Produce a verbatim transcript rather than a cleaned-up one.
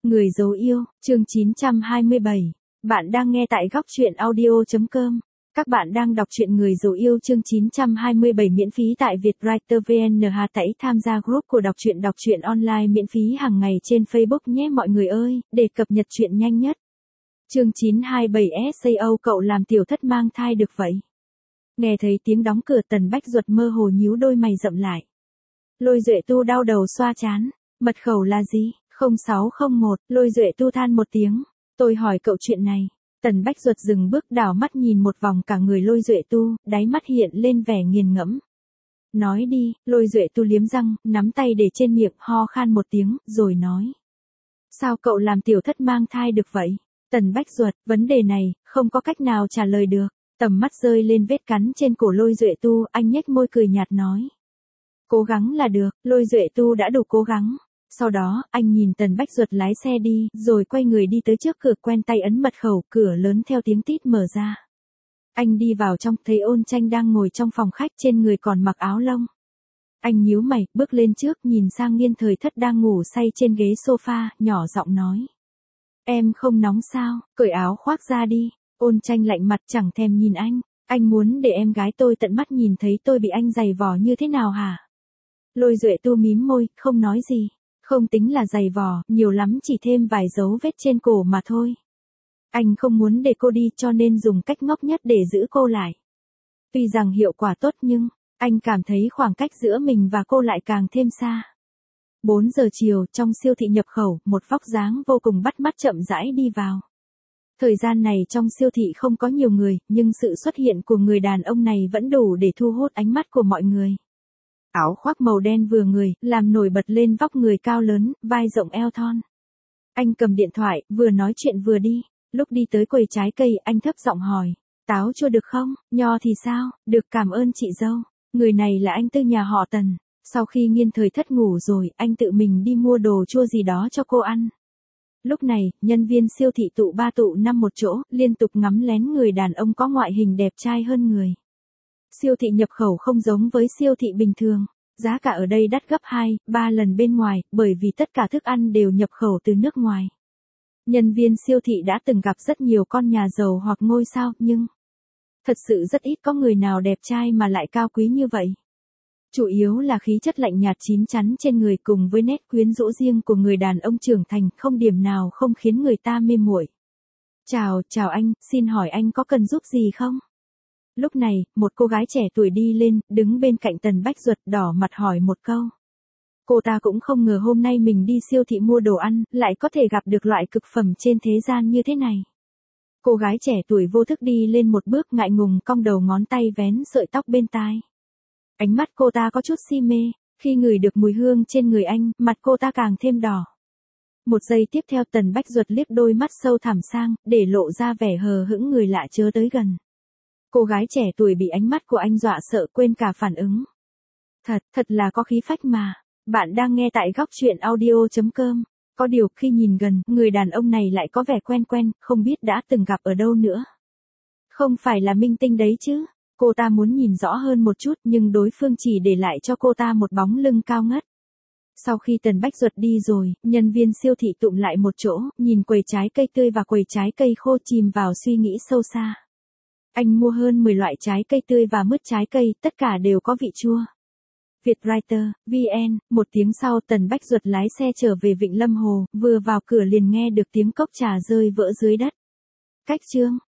Người dấu yêu, chương chín trăm hai mươi bảy. Bạn đang nghe tại góc truyện audio chấm com. Các bạn đang đọc truyện Người dấu yêu chương chín trăm hai mươi bảy miễn phí tại Vietwriter vê en. Hà Tẩy tham gia group của đọc truyện đọc truyện online miễn phí hàng ngày trên Facebook nhé mọi người ơi, để cập nhật truyện nhanh nhất. Chương chín trăm hai mươi bảy sao cậu làm tiểu thất mang thai được vậy? Nghe thấy tiếng đóng cửa Tần Bách Duật mơ hồ nhíu đôi mày rậm lại. Lôi Duệ Tu đau đầu xoa trán, mật khẩu là gì? không sáu không một, Lôi Duệ Tu than một tiếng, tôi hỏi cậu chuyện này. Tần Bách Duật dừng bước đảo mắt nhìn một vòng cả người Lôi Duệ Tu, đáy mắt hiện lên vẻ nghiền ngẫm. Nói đi, Lôi Duệ Tu liếm răng, nắm tay để trên miệng, ho khan một tiếng, rồi nói. Sao cậu làm tiểu thất mang thai được vậy? Tần Bách Duật, vấn đề này, không có cách nào trả lời được. Tầm mắt rơi lên vết cắn trên cổ Lôi Duệ Tu, anh nhếch môi cười nhạt nói. Cố gắng là được, Lôi Duệ Tu đã đủ cố gắng. Sau đó, anh nhìn Tần Bách Duật lái xe đi, rồi quay người đi tới trước cửa quen tay ấn mật khẩu, cửa lớn theo tiếng tít mở ra. Anh đi vào trong, thấy Ôn Tranh đang ngồi trong phòng khách trên người còn mặc áo lông. Anh nhíu mày, bước lên trước, nhìn sang Nghiên Thời Thất đang ngủ say trên ghế sofa, nhỏ giọng nói. Em không nóng sao, cởi áo khoác ra đi. Ôn Tranh lạnh mặt chẳng thèm nhìn anh, anh muốn để em gái tôi tận mắt nhìn thấy tôi bị anh giày vò như thế nào hả? Lôi Duệ Tu mím môi, không nói gì. Không tính là giày vò, nhiều lắm chỉ thêm vài dấu vết trên cổ mà thôi. Anh không muốn để cô đi cho nên dùng cách ngốc nhất để giữ cô lại. Tuy rằng hiệu quả tốt nhưng, anh cảm thấy khoảng cách giữa mình và cô lại càng thêm xa. bốn giờ chiều, trong siêu thị nhập khẩu, một vóc dáng vô cùng bắt mắt chậm rãi đi vào. Thời gian này trong siêu thị không có nhiều người, nhưng sự xuất hiện của người đàn ông này vẫn đủ để thu hút ánh mắt của mọi người. Áo khoác màu đen vừa người, làm nổi bật lên vóc người cao lớn, vai rộng eo thon. Anh cầm điện thoại, vừa nói chuyện vừa đi. Lúc đi tới quầy trái cây, anh thấp giọng hỏi. Táo chua được không? Nho thì sao? Được, cảm ơn chị dâu. Người này là anh Tư nhà họ Tần. Sau khi Nghiên Thời Thất ngủ rồi, anh tự mình đi mua đồ chua gì đó cho cô ăn. Lúc này, nhân viên siêu thị tụ ba tụ năm một chỗ, liên tục ngắm lén người đàn ông có ngoại hình đẹp trai hơn người. Siêu thị nhập khẩu không giống với siêu thị bình thường. Giá cả ở đây đắt gấp hai, ba lần bên ngoài, bởi vì tất cả thức ăn đều nhập khẩu từ nước ngoài. Nhân viên siêu thị đã từng gặp rất nhiều con nhà giàu hoặc ngôi sao, nhưng thật sự rất ít có người nào đẹp trai mà lại cao quý như vậy. Chủ yếu là khí chất lạnh nhạt chín chắn trên người cùng với nét quyến rũ riêng của người đàn ông trưởng thành, không điểm nào không khiến người ta mê muội. Chào, chào anh, xin hỏi anh có cần giúp gì không? Lúc này, một cô gái trẻ tuổi đi lên, đứng bên cạnh Tần Bách Duật đỏ mặt hỏi một câu. Cô ta cũng không ngờ hôm nay mình đi siêu thị mua đồ ăn, lại có thể gặp được loại cực phẩm trên thế gian như thế này. Cô gái trẻ tuổi vô thức đi lên một bước ngại ngùng cong đầu ngón tay vén sợi tóc bên tai. Ánh mắt cô ta có chút si mê, khi ngửi được mùi hương trên người anh, mặt cô ta càng thêm đỏ. Một giây tiếp theo Tần Bách Duật liếc đôi mắt sâu thẳm sang, để lộ ra vẻ hờ hững người lạ chớ tới gần. Cô gái trẻ tuổi bị ánh mắt của anh dọa sợ quên cả phản ứng. Thật, thật là có khí phách mà. Bạn đang nghe tại góc truyện audio chấm com. Có điều khi nhìn gần, người đàn ông này lại có vẻ quen quen, không biết đã từng gặp ở đâu nữa. Không phải là minh tinh đấy chứ. Cô ta muốn nhìn rõ hơn một chút nhưng đối phương chỉ để lại cho cô ta một bóng lưng cao ngất. Sau khi Tần Bách Duật đi rồi, nhân viên siêu thị tụm lại một chỗ, nhìn quầy trái cây tươi và quầy trái cây khô chìm vào suy nghĩ sâu xa. Anh mua hơn mười loại trái cây tươi và mứt trái cây, tất cả đều có vị chua. Vietwriter, vê en, một tiếng sau Tần Bách Duật lái xe trở về Vịnh Lâm Hồ, vừa vào cửa liền nghe được tiếng cốc trà rơi vỡ dưới đất. Cách chương.